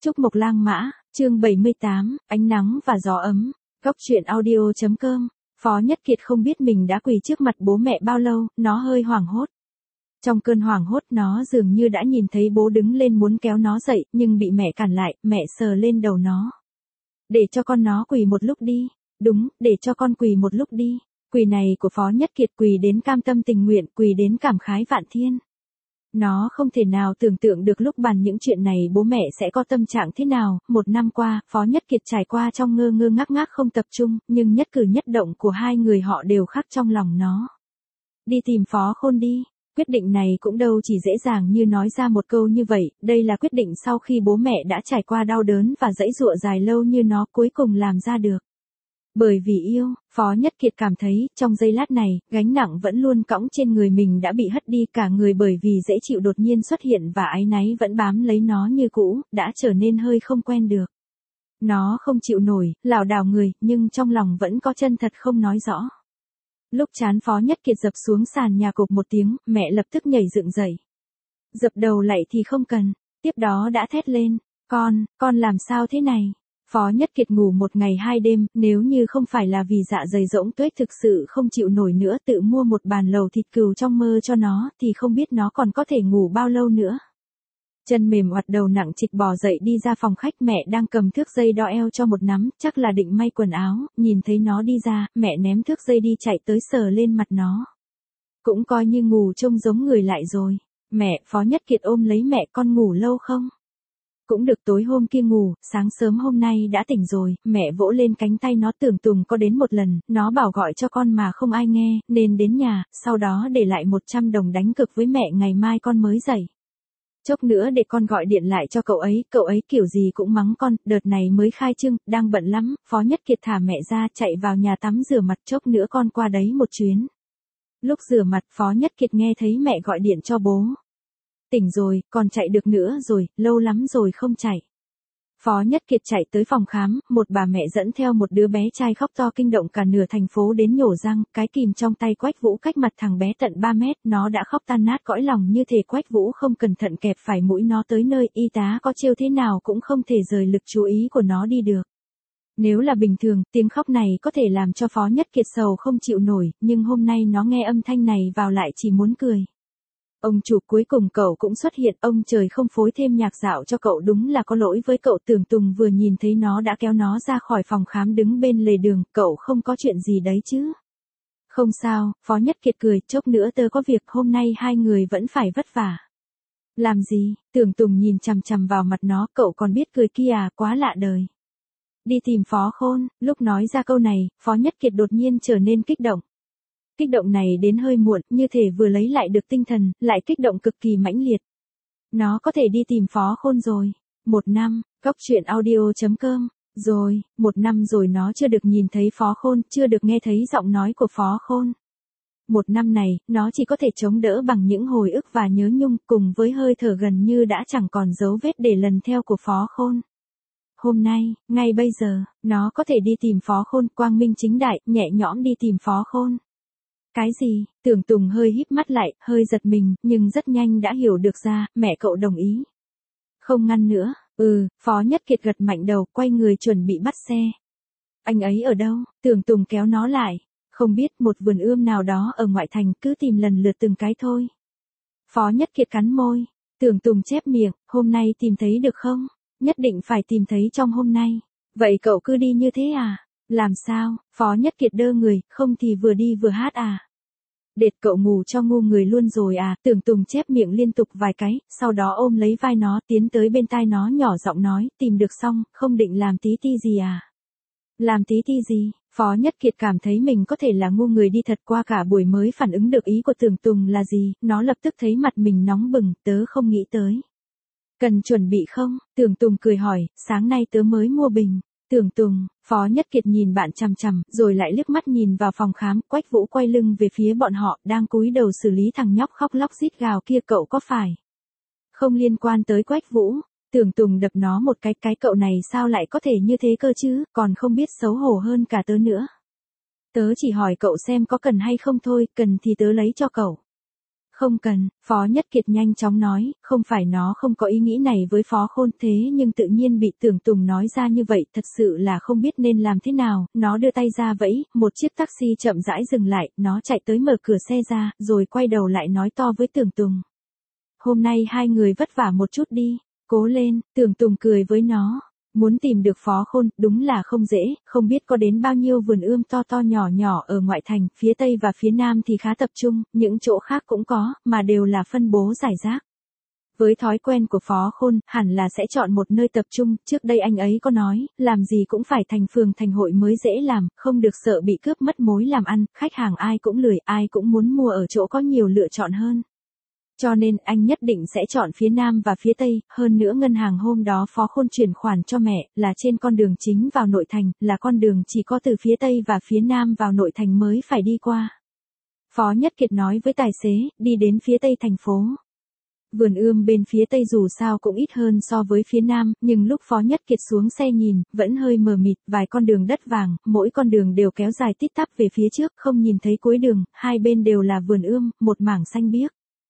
Trúc Mộc Lang Mã, chương 78, ánh nắng và gió ấm. Góc truyện audio.com. Phó Nhất Kiệt không biết mình đã quỳ trước mặt bố mẹ bao lâu, nó hơi hoảng hốt. Trong cơn hoảng hốt nó dường như đã nhìn thấy bố đứng lên muốn kéo nó dậy, nhưng bị mẹ cản lại, mẹ sờ lên đầu nó. Để cho con nó quỳ một lúc đi. Đúng, để cho con quỳ một lúc đi. Quỳ này của Phó Nhất Kiệt quỳ đến cam tâm tình nguyện, quỳ đến cảm khái vạn thiên. Nó không thể nào tưởng tượng được lúc bàn những chuyện này bố mẹ sẽ có tâm trạng thế nào. Một năm qua, Phó Nhất Kiệt trải qua trong ngơ ngơ ngác ngác không tập trung, nhưng nhất cử nhất động của hai người họ đều khắc trong lòng nó. Đi tìm Phó Khôn đi. Quyết định này cũng đâu chỉ dễ dàng như nói ra một câu như vậy, đây là quyết định sau khi bố mẹ đã trải qua đau đớn và giãy giụa dài lâu như nó cuối cùng làm ra được. Bởi vì yêu, Phó Nhất Kiệt cảm thấy, trong giây lát này, gánh nặng vẫn luôn cõng trên người mình đã bị hất đi cả người bởi vì dễ chịu đột nhiên xuất hiện và áy náy vẫn bám lấy nó như cũ, đã trở nên hơi không quen được. Nó không chịu nổi, lảo đảo người, nhưng trong lòng vẫn có chân thật không nói rõ. Lúc trán Phó Nhất Kiệt dập xuống sàn nhà cộp một tiếng, mẹ lập tức nhảy dựng dậy. Dập đầu lạy thì không cần, tiếp đó đã thét lên, con làm sao thế này? Phó Nhất Kiệt ngủ một ngày 2 đêm, nếu như không phải là vì dạ dày rỗng tuếch thực sự không chịu nổi nữa tự mua một bàn lẩu thịt cừu trong mơ cho nó thì không biết nó còn có thể ngủ bao lâu nữa. Chân mềm oặt đầu nặng trịch bò dậy đi ra phòng khách, mẹ đang cầm thước dây đo eo cho một nắm, chắc là định may quần áo, nhìn thấy nó đi ra, mẹ ném thước dây đi chạy tới sờ lên mặt nó. Cũng coi như ngủ trông giống người lại rồi. Mẹ, Phó Nhất Kiệt ôm lấy mẹ, con ngủ lâu không? Cũng được, tối hôm kia ngủ, sáng sớm hôm nay đã tỉnh rồi, mẹ vỗ lên cánh tay nó. Tưởng Tùng có đến một lần, nó bảo gọi cho con mà không ai nghe, nên đến nhà, sau đó để lại 100 đồng đánh cược với mẹ ngày mai con mới dậy. Chốc nữa để con gọi điện lại cho cậu ấy kiểu gì cũng mắng con, đợt này mới khai trương, đang bận lắm. Phó Nhất Kiệt thả mẹ ra chạy vào nhà tắm rửa mặt, chốc nữa con qua đấy một chuyến. Lúc rửa mặt Phó Nhất Kiệt nghe thấy mẹ gọi điện cho bố. Tỉnh rồi, còn chạy được nữa rồi, lâu lắm rồi không chạy. Phó Nhất Kiệt chạy tới phòng khám, một bà mẹ dẫn theo một đứa bé trai khóc to kinh động cả nửa thành phố đến nhổ răng, cái kìm trong tay Quách Vũ cách mặt thằng bé tận 3 mét, nó đã khóc tan nát cõi lòng như thể Quách Vũ không cẩn thận kẹp phải mũi nó tới nơi, y tá có trêu thế nào cũng không thể rời lực chú ý của nó đi được. Nếu là bình thường, tiếng khóc này có thể làm cho Phó Nhất Kiệt sầu không chịu nổi, nhưng hôm nay nó nghe âm thanh này vào lại chỉ muốn cười. Ông chủ, cuối cùng cậu cũng xuất hiện, ông trời không phối thêm nhạc dạo cho cậu, đúng là có lỗi với cậu. Tưởng Tùng vừa nhìn thấy nó đã kéo nó ra khỏi phòng khám đứng bên lề đường, cậu không có chuyện gì đấy chứ? Không sao, Phó Nhất Kiệt cười, chốc nữa tớ có việc, hôm nay hai người vẫn phải vất vả. Làm gì? Tưởng Tùng nhìn chằm chằm vào mặt nó, cậu còn biết cười kia à, quá lạ đời. Đi tìm Phó Khôn. Lúc nói ra câu này, Phó Nhất Kiệt đột nhiên trở nên kích động. Kích động này đến hơi muộn, như thể vừa lấy lại được tinh thần, lại kích động cực kỳ mãnh liệt. Nó có thể đi tìm Phó Khôn rồi. 1 năm, góc truyện audio.com. Rồi, 1 năm rồi nó chưa được nhìn thấy Phó Khôn, chưa được nghe thấy giọng nói của Phó Khôn. 1 năm này, nó chỉ có thể chống đỡ bằng những hồi ức và nhớ nhung, cùng với hơi thở gần như đã chẳng còn dấu vết để lần theo của Phó Khôn. Hôm nay, ngay bây giờ, nó có thể đi tìm Phó Khôn, quang minh chính đại, nhẹ nhõm đi tìm Phó Khôn. Cái gì? Tưởng Tùng hơi híp mắt lại, hơi giật mình, nhưng rất nhanh đã hiểu được ra, mẹ cậu đồng ý. Không ngăn nữa. Phó Nhất Kiệt gật mạnh đầu, quay người chuẩn bị bắt xe. Anh ấy ở đâu? Tưởng Tùng kéo nó lại. Không biết, một vườn ươm nào đó ở ngoại thành, cứ tìm lần lượt từng cái thôi. Phó Nhất Kiệt cắn môi. Tưởng Tùng chép miệng, hôm nay tìm thấy được không? Nhất định phải tìm thấy trong hôm nay. Vậy cậu cứ đi như thế à? Làm sao? Phó Nhất Kiệt đơ người, không thì vừa đi vừa hát à? Đệt, cậu ngủ cho ngu người luôn rồi à? Tưởng Tùng chép miệng liên tục vài cái, sau đó ôm lấy vai nó, tiến tới bên tai nó nhỏ giọng nói, tìm được xong, không định làm tí ti gì à? Làm tí ti gì? Phó Nhất Kiệt cảm thấy mình có thể là ngu người đi thật, qua cả buổi mới phản ứng được ý của Tưởng Tùng là gì, nó lập tức thấy mặt mình nóng bừng, tớ không nghĩ tới. Cần chuẩn bị không? Tưởng Tùng cười hỏi, sáng nay tớ mới mua bình. Tưởng Tùng, Phó Nhất Kiệt nhìn bạn chằm chằm, rồi lại liếc mắt nhìn vào phòng khám. Quách Vũ quay lưng về phía bọn họ, đang cúi đầu xử lý thằng nhóc khóc lóc rít gào kia, cậu có phải không liên quan tới Quách Vũ? Tưởng Tùng đập nó một cái cậu này sao lại có thể như thế cơ chứ, còn không biết xấu hổ hơn cả tớ nữa. Tớ chỉ hỏi cậu xem có cần hay không thôi, cần thì tớ lấy cho cậu. Không cần, Phó Nhất Kiệt nhanh chóng nói, không phải nó không có ý nghĩ này với Phó Khôn thế nhưng tự nhiên bị Tưởng Tùng nói ra như vậy thật sự là không biết nên làm thế nào, nó đưa tay ra vẫy, một chiếc taxi chậm rãi dừng lại, nó chạy tới mở cửa xe ra, rồi quay đầu lại nói to với Tưởng Tùng. Hôm nay hai người vất vả một chút đi, cố lên, Tưởng Tùng cười với nó. Muốn tìm được Phó Khôn, đúng là không dễ, không biết có đến bao nhiêu vườn ươm to to nhỏ nhỏ ở ngoại thành, phía Tây và phía Nam thì khá tập trung, những chỗ khác cũng có, mà đều là phân bố rải rác. Với thói quen của Phó Khôn, hẳn là sẽ chọn một nơi tập trung, trước đây anh ấy có nói, làm gì cũng phải thành phường thành hội mới dễ làm, không được sợ bị cướp mất mối làm ăn, khách hàng ai cũng lười, ai cũng muốn mua ở chỗ có nhiều lựa chọn hơn. Cho nên anh nhất định sẽ chọn phía Nam và phía Tây, hơn nữa ngân hàng hôm đó Phó Khôn chuyển khoản cho mẹ, là trên con đường chính vào nội thành, là con đường chỉ có từ phía Tây và phía Nam vào nội thành mới phải đi qua. Phó Nhất Kiệt nói với tài xế, đi đến phía Tây thành phố. Vườn ươm bên phía Tây dù sao cũng ít hơn so với phía Nam, nhưng lúc Phó Nhất Kiệt xuống xe nhìn, vẫn hơi mờ mịt, vài con đường đất vàng, mỗi con đường đều kéo dài tít tắp về phía trước, không nhìn thấy cuối đường, hai bên đều là vườn ươm, một mảng xanh biếc.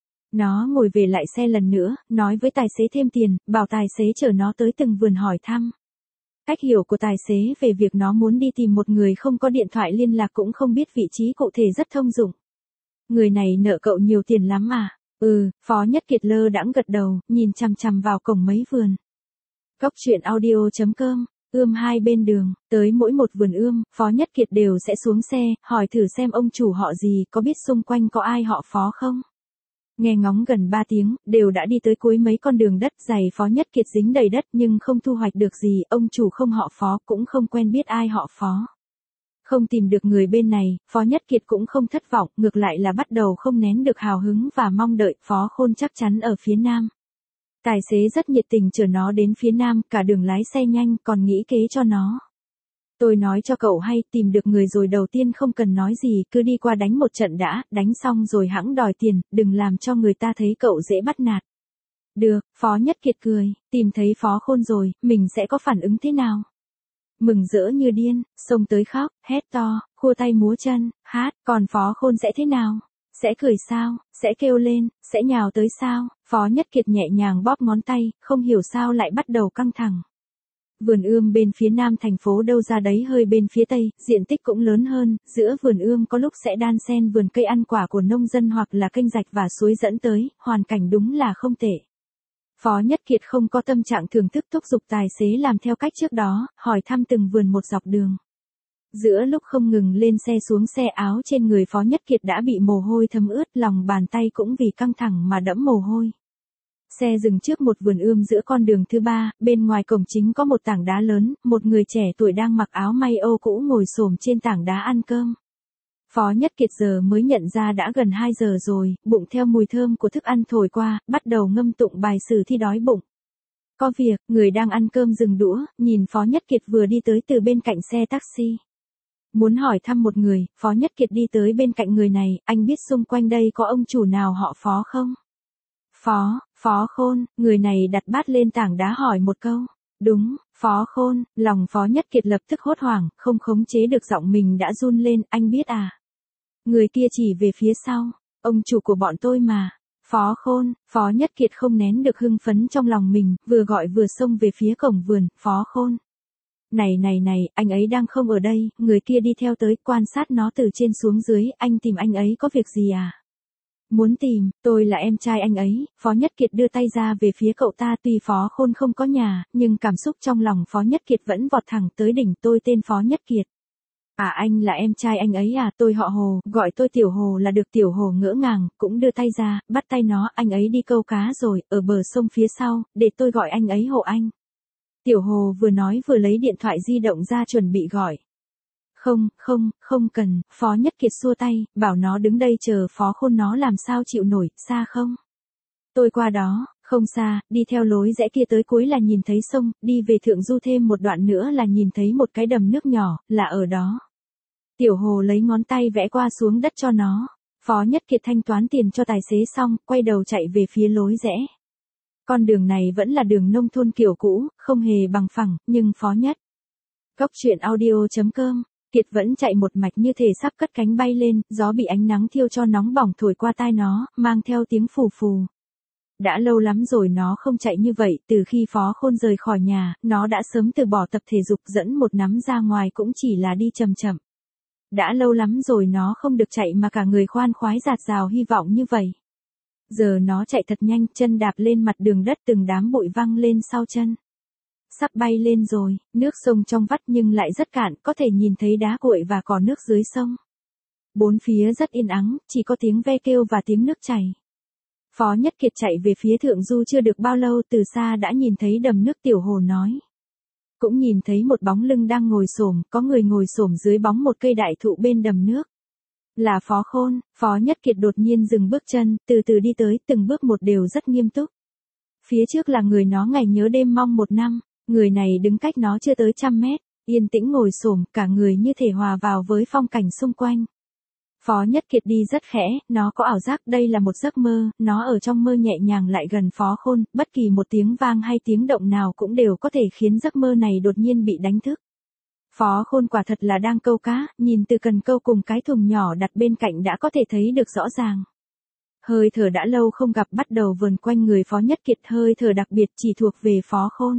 Nó ngồi về lại xe lần nữa, nói với tài xế thêm tiền, bảo tài xế chở nó tới từng vườn hỏi thăm. Cách hiểu của tài xế về việc nó muốn đi tìm một người không có điện thoại liên lạc cũng không biết vị trí cụ thể rất thông dụng. Người này nợ cậu nhiều tiền lắm à? Phó Nhất Kiệt lơ đãng gật đầu, nhìn chằm chằm vào cổng mấy vườn. Cóc truyện audio.com, ươm hai bên đường, tới mỗi một vườn ươm, Phó Nhất Kiệt đều sẽ xuống xe, hỏi thử xem ông chủ họ gì, có biết xung quanh có ai họ Phó không? Nghe ngóng gần 3 tiếng, đều đã đi tới cuối mấy con đường đất dày Phó Nhất Kiệt dính đầy đất nhưng không thu hoạch được gì, ông chủ không họ Phó cũng không quen biết ai họ Phó. Không tìm được người bên này, Phó Nhất Kiệt cũng không thất vọng, ngược lại là bắt đầu không nén được hào hứng và mong đợi Phó Khôn chắc chắn ở phía Nam. Tài xế rất nhiệt tình chở nó đến phía Nam, cả đường lái xe nhanh còn nghĩ kế cho nó. Tôi nói cho cậu hay, tìm được người rồi đầu tiên không cần nói gì, cứ đi qua đánh một trận đã, đánh xong rồi hẵng đòi tiền, đừng làm cho người ta thấy cậu dễ bắt nạt. Được, Phó Nhất Kiệt cười, tìm thấy Phó Khôn rồi, mình sẽ có phản ứng thế nào? Mừng rỡ như điên, xông tới khóc, hét to, khua tay múa chân, hát, còn Phó Khôn sẽ thế nào? Sẽ cười sao? Sẽ kêu lên, sẽ nhào tới sao? Phó Nhất Kiệt nhẹ nhàng bóp ngón tay, không hiểu sao lại bắt đầu căng thẳng. Vườn ươm bên phía Nam thành phố đâu ra đấy hơi bên phía Tây, diện tích cũng lớn hơn, giữa vườn ươm có lúc sẽ đan xen vườn cây ăn quả của nông dân hoặc là kênh rạch và suối dẫn tới, hoàn cảnh đúng là không tệ. Phó Nhất Kiệt không có tâm trạng thưởng thức thúc giục tài xế làm theo cách trước đó, hỏi thăm từng vườn một dọc đường. Giữa lúc không ngừng lên xe xuống xe áo trên người Phó Nhất Kiệt đã bị mồ hôi thấm ướt, lòng bàn tay cũng vì căng thẳng mà đẫm mồ hôi. Xe dừng trước một vườn ươm giữa con đường thứ ba, bên ngoài cổng chính có một tảng đá lớn, một người trẻ tuổi đang mặc áo may ô cũ ngồi xổm trên tảng đá ăn cơm. Phó Nhất Kiệt giờ mới nhận ra đã gần 2 giờ rồi, bụng theo mùi thơm của thức ăn thổi qua, bắt đầu ngâm tụng bài sử thi đói bụng. Có việc, người đang ăn cơm dừng đũa, nhìn Phó Nhất Kiệt vừa đi tới từ bên cạnh xe taxi. Muốn hỏi thăm một người, Phó Nhất Kiệt đi tới bên cạnh người này, anh biết xung quanh đây có ông chủ nào họ Phó không? Phó Khôn, người này đặt bát lên tảng đá hỏi một câu. Đúng, Phó Khôn, lòng Phó Nhất Kiệt lập tức hốt hoảng, không khống chế được giọng mình đã run lên, anh biết à? Người kia chỉ về phía sau, ông chủ của bọn tôi mà. Phó Khôn, Phó Nhất Kiệt không nén được hưng phấn trong lòng mình, vừa gọi vừa xông về phía cổng vườn, Phó Khôn. Này, anh ấy đang không ở đây, người kia đi theo tới, quan sát nó từ trên xuống dưới, anh tìm anh ấy có việc gì à? Muốn tìm, tôi là em trai anh ấy, Phó Nhất Kiệt đưa tay ra về phía cậu ta, tuy Phó Khôn không có nhà, nhưng cảm xúc trong lòng Phó Nhất Kiệt vẫn vọt thẳng tới đỉnh, tôi tên Phó Nhất Kiệt. À, anh là em trai anh ấy à, tôi họ Hồ, gọi tôi Tiểu Hồ là được. Tiểu Hồ ngỡ ngàng, cũng đưa tay ra, bắt tay nó, anh ấy đi câu cá rồi, ở bờ sông phía sau, để tôi gọi anh ấy hộ anh. Tiểu Hồ vừa nói vừa lấy điện thoại di động ra chuẩn bị gọi. Không cần, Phó Nhất Kiệt xua tay, bảo nó đứng đây chờ Phó Khôn, nó làm sao chịu nổi, xa không? Tôi qua đó, không xa, đi theo lối rẽ kia tới cuối là nhìn thấy sông, đi về thượng du thêm một đoạn nữa là nhìn thấy một cái đầm nước nhỏ, là ở đó. Tiểu Hồ lấy ngón tay vẽ qua xuống đất cho nó. Phó Nhất Kiệt thanh toán tiền cho tài xế xong, quay đầu chạy về phía lối rẽ. Con đường này vẫn là đường nông thôn kiểu cũ, không hề bằng phẳng, nhưng Phó Nhất. Cóc truyện audio.com Kiệt vẫn chạy một mạch như thể sắp cất cánh bay lên, gió bị ánh nắng thiêu cho nóng bỏng thổi qua tai nó, mang theo tiếng phù phù. Đã lâu lắm rồi nó không chạy như vậy, từ khi Phó Khôn rời khỏi nhà, nó đã sớm từ bỏ tập thể dục, dẫn một nắm ra ngoài cũng chỉ là đi chậm chậm. Đã lâu lắm rồi nó không được chạy mà cả người khoan khoái dạt dào hy vọng như vậy. Giờ nó chạy thật nhanh, chân đạp lên mặt đường đất, từng đám bụi văng lên sau chân. Sắp bay lên rồi, nước sông trong vắt nhưng lại rất cạn, có thể nhìn thấy đá cuội và cỏ nước dưới sông. Bốn phía rất yên ắng, chỉ có tiếng ve kêu và tiếng nước chảy. Phó Nhất Kiệt chạy về phía thượng du chưa được bao lâu, từ xa đã nhìn thấy đầm nước. Tiểu Hồ nói. Cũng nhìn thấy một bóng lưng đang ngồi xổm, có người ngồi xổm dưới bóng một cây đại thụ bên đầm nước. Là Phó Khôn. Phó Nhất Kiệt đột nhiên dừng bước chân, từ từ đi tới, từng bước một đều rất nghiêm túc. Phía trước là người nó ngày nhớ đêm mong một năm, người này đứng cách nó chưa tới 100 mét, yên tĩnh ngồi xổm, cả người như thể hòa vào với phong cảnh xung quanh. Phó Nhất Kiệt đi rất khẽ, nó có ảo giác đây là một giấc mơ, nó ở trong mơ nhẹ nhàng lại gần Phó Khôn, bất kỳ một tiếng vang hay tiếng động nào cũng đều có thể khiến giấc mơ này đột nhiên bị đánh thức. Phó Khôn quả thật là đang câu cá, nhìn từ cần câu cùng cái thùng nhỏ đặt bên cạnh đã có thể thấy được rõ ràng. Hơi thở đã lâu không gặp bắt đầu vờn quanh người Phó Nhất Kiệt, hơi thở đặc biệt chỉ thuộc về Phó Khôn.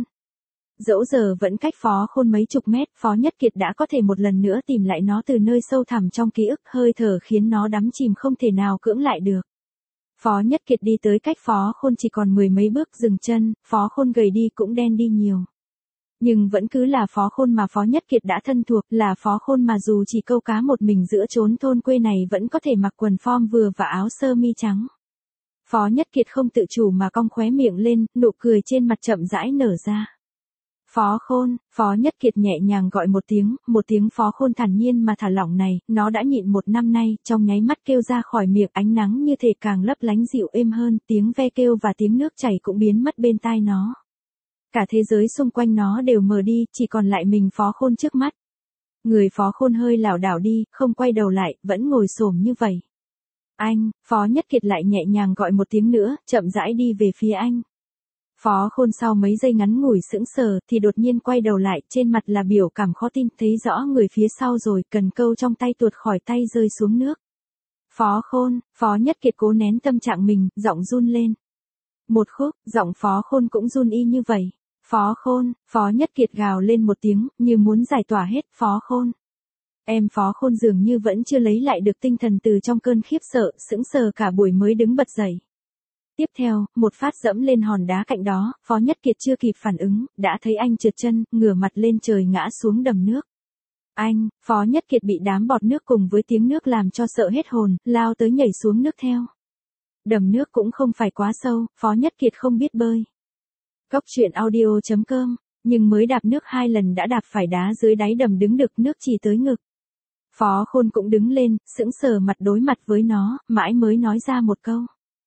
Dẫu giờ vẫn cách Phó Khôn mấy chục mét, Phó Nhất Kiệt đã có thể một lần nữa tìm lại nó từ nơi sâu thẳm trong ký ức, hơi thở khiến nó đắm chìm không thể nào cưỡng lại được. Phó Nhất Kiệt đi tới cách Phó Khôn chỉ còn 10 mấy bước, dừng chân, Phó Khôn gầy đi cũng đen đi nhiều. Nhưng vẫn cứ là Phó Khôn mà Phó Nhất Kiệt đã thân thuộc, là Phó Khôn mà dù chỉ câu cá một mình giữa chốn thôn quê này vẫn có thể mặc quần form vừa và áo sơ mi trắng. Phó Nhất Kiệt không tự chủ mà cong khóe miệng lên, nụ cười trên mặt chậm rãi nở ra. Phó Khôn. Phó Nhất Kiệt nhẹ nhàng gọi một tiếng Phó Khôn thản nhiên mà thả lỏng này, nó đã nhịn một năm nay, trong nháy mắt kêu ra khỏi miệng, ánh nắng như thể càng lấp lánh dịu êm hơn, tiếng ve kêu và tiếng nước chảy cũng biến mất bên tai nó. Cả thế giới xung quanh nó đều mờ đi, chỉ còn lại mình Phó Khôn trước mắt. Người Phó Khôn hơi lảo đảo đi, không quay đầu lại, vẫn ngồi xổm như vậy. Anh. Phó Nhất Kiệt lại nhẹ nhàng gọi một tiếng nữa, chậm rãi đi về phía anh. Phó Khôn sau mấy giây ngắn ngủi sững sờ thì đột nhiên quay đầu lại, trên mặt là biểu cảm khó tin, thấy rõ người phía sau rồi, cần câu trong tay tuột khỏi tay rơi xuống nước. Phó Khôn. Phó Nhất Kiệt cố nén tâm trạng mình, giọng run lên. Một khúc, giọng Phó Khôn cũng run y như vậy. Phó Khôn. Phó Nhất Kiệt gào lên một tiếng, như muốn giải tỏa hết. Phó Khôn. Em Phó Khôn dường như vẫn chưa lấy lại được tinh thần từ trong cơn khiếp sợ, sững sờ cả buổi mới đứng bật dậy. Tiếp theo, một phát dẫm lên hòn đá cạnh đó, Phó Nhất Kiệt chưa kịp phản ứng, đã thấy anh trượt chân, ngửa mặt lên trời ngã xuống đầm nước. Anh. Phó Nhất Kiệt bị đám bọt nước cùng với tiếng nước làm cho sợ hết hồn, lao tới nhảy xuống nước theo. Đầm nước cũng không phải quá sâu, Phó Nhất Kiệt không biết bơi. Cốc truyện audio.com, nhưng mới đạp nước 2 lần đã đạp phải đá dưới đáy đầm, đứng được nước chỉ tới ngực. Phó Khôn cũng đứng lên, sững sờ mặt đối mặt với nó, mãi mới nói ra một câu.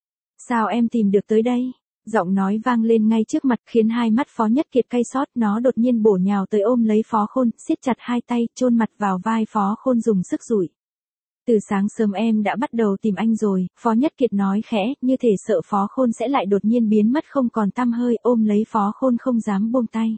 Sao em tìm được tới đây? Giọng nói vang lên ngay trước mặt khiến hai mắt Phó Nhất Kiệt cay xót, nó đột nhiên bổ nhào tới ôm lấy Phó Khôn, siết chặt hai tay, chôn mặt vào vai Phó Khôn dùng sức dụi. Từ sáng sớm em đã bắt đầu tìm anh rồi, Phó Nhất Kiệt nói khẽ, như thể sợ Phó Khôn sẽ lại đột nhiên biến mất không còn tăm hơi, ôm lấy Phó Khôn không dám buông tay.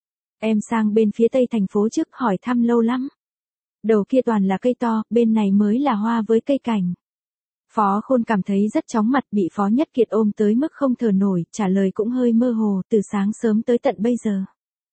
Em sang bên phía tây thành phố trước, hỏi thăm lâu lắm. Đầu kia toàn là cây to, bên này mới là hoa với cây cảnh. Phó Khôn cảm thấy rất chóng mặt, bị Phó Nhất Kiệt ôm tới mức không thở nổi, trả lời cũng hơi mơ hồ, từ sáng sớm tới tận bây giờ.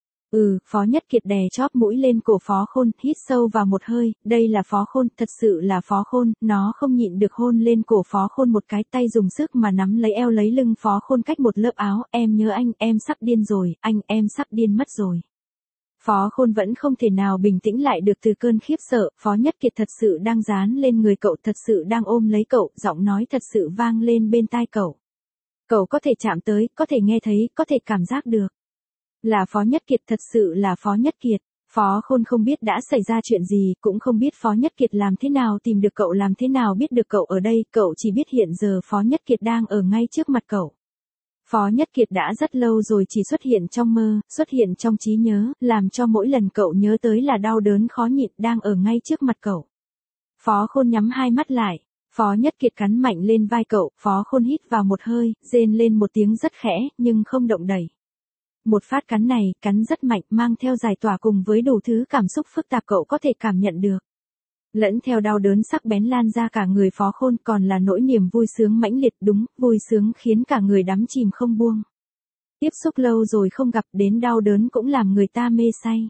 Phó Nhất Kiệt đè chóp mũi lên cổ Phó Khôn, hít sâu vào một hơi, đây là Phó Khôn, thật sự là Phó Khôn, nó không nhịn được hôn lên cổ Phó Khôn một cái, tay dùng sức mà nắm lấy eo lấy lưng Phó Khôn cách một lớp áo, em nhớ anh, em sắp điên rồi, em sắp điên mất rồi. Phó Khôn vẫn không thể nào bình tĩnh lại được từ cơn khiếp sợ, Phó Nhất Kiệt thật sự đang dán lên người cậu, thật sự đang ôm lấy cậu, giọng nói thật sự vang lên bên tai cậu. Cậu có thể chạm tới, có thể nghe thấy, có thể cảm giác được. Là Phó Nhất Kiệt, thật sự là Phó Nhất Kiệt. Phó Khôn không biết đã xảy ra chuyện gì, cũng không biết Phó Nhất Kiệt làm thế nào tìm được cậu, làm thế nào biết được cậu ở đây, cậu chỉ biết hiện giờ Phó Nhất Kiệt đang ở ngay trước mặt cậu. Phó Nhất Kiệt đã rất lâu rồi chỉ xuất hiện trong mơ, xuất hiện trong trí nhớ, làm cho mỗi lần cậu nhớ tới là đau đớn khó nhịn, đang ở ngay trước mặt cậu. Phó Khôn nhắm hai mắt lại, Phó Nhất Kiệt cắn mạnh lên vai cậu, Phó Khôn hít vào một hơi, rên lên một tiếng rất khẽ, nhưng không động đậy. Một phát cắn này, cắn rất mạnh, mang theo giải tỏa cùng với đủ thứ cảm xúc phức tạp cậu có thể cảm nhận được. Lẫn theo đau đớn sắc bén lan ra cả người Phó Khôn, còn là nỗi niềm vui sướng mãnh liệt, đúng, vui sướng khiến cả người đắm chìm không buông. Tiếp xúc lâu rồi không gặp, đến đau đớn cũng làm người ta mê say.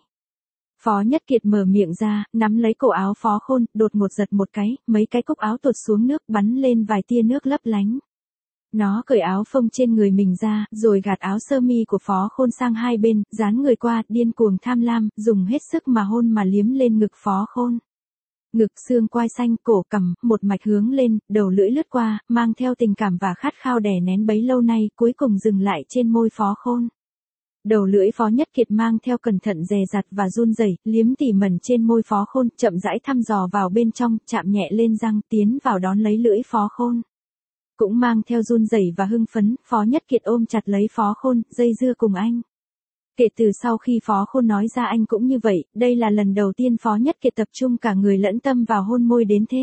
Phó Nhất Kiệt mở miệng ra, nắm lấy cổ áo Phó Khôn, đột ngột giật một cái, mấy cái cúc áo tuột xuống nước, bắn lên vài tia nước lấp lánh. Nó cởi áo phông trên người mình ra, rồi gạt áo sơ mi của Phó Khôn sang hai bên, dán người qua, điên cuồng tham lam, dùng hết sức mà hôn mà liếm lên ngực Phó Khôn. Ngực, xương quai xanh, cổ, cằm, một mạch hướng lên, đầu lưỡi lướt qua, mang theo tình cảm và khát khao đè nén bấy lâu nay, cuối cùng dừng lại trên môi Phó Khôn. Đầu lưỡi Phó Nhất Kiệt mang theo cẩn thận dè dặt và run rẩy, liếm tỉ mẩn trên môi Phó Khôn, chậm rãi thăm dò vào bên trong, chạm nhẹ lên răng, tiến vào đón lấy lưỡi Phó Khôn. Cũng mang theo run rẩy và hưng phấn, Phó Nhất Kiệt ôm chặt lấy Phó Khôn, dây dưa cùng anh. Kể từ sau khi Phó Khôn nói ra anh cũng như vậy, đây là lần đầu tiên Phó Nhất Kiệt tập trung cả người lẫn tâm vào hôn môi đến thế.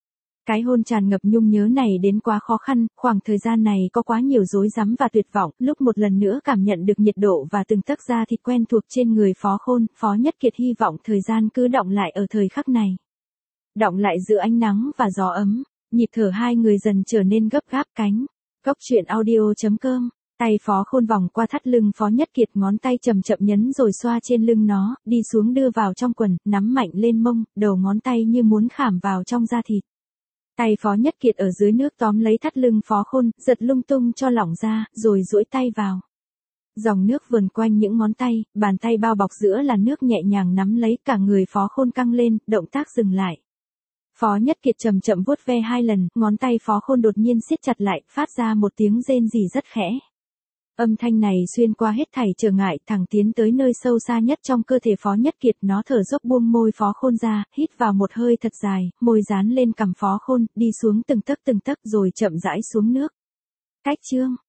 Cái hôn tràn ngập nhung nhớ này đến quá khó khăn, khoảng thời gian này có quá nhiều rối rắm và tuyệt vọng, lúc một lần nữa cảm nhận được nhiệt độ và từng tấc da thịt quen thuộc trên người Phó Khôn, Phó Nhất Kiệt hy vọng thời gian cứ đọng lại ở thời khắc này. Đọng lại giữa ánh nắng và gió ấm, nhịp thở hai người dần trở nên gấp gáp cánh. Góc truyện audio.com. Tay Phó Khôn vòng qua thắt lưng Phó Nhất Kiệt, ngón tay chậm chậm nhấn rồi xoa trên lưng nó, đi xuống đưa vào trong quần, nắm mạnh lên mông, đầu ngón tay như muốn khảm vào trong da thịt. Tay Phó Nhất Kiệt ở dưới nước tóm lấy thắt lưng Phó Khôn, giật lung tung cho lỏng ra, rồi duỗi tay vào. Dòng nước vườn quanh những ngón tay, bàn tay bao bọc giữa là nước nhẹ nhàng nắm lấy, cả người Phó Khôn căng lên, động tác dừng lại. Phó Nhất Kiệt chậm chậm vuốt ve hai lần, ngón tay Phó Khôn đột nhiên siết chặt lại, phát ra một tiếng rên rỉ rất khẽ. Âm thanh này xuyên qua hết thảy trở ngại, thẳng tiến tới nơi sâu xa nhất trong cơ thể Phó Nhất Kiệt, nó thở dốc buông môi Phó Khôn ra, hít vào một hơi thật dài, môi dán lên cằm Phó Khôn, đi xuống từng tấc rồi chậm rãi xuống nước. Cách chương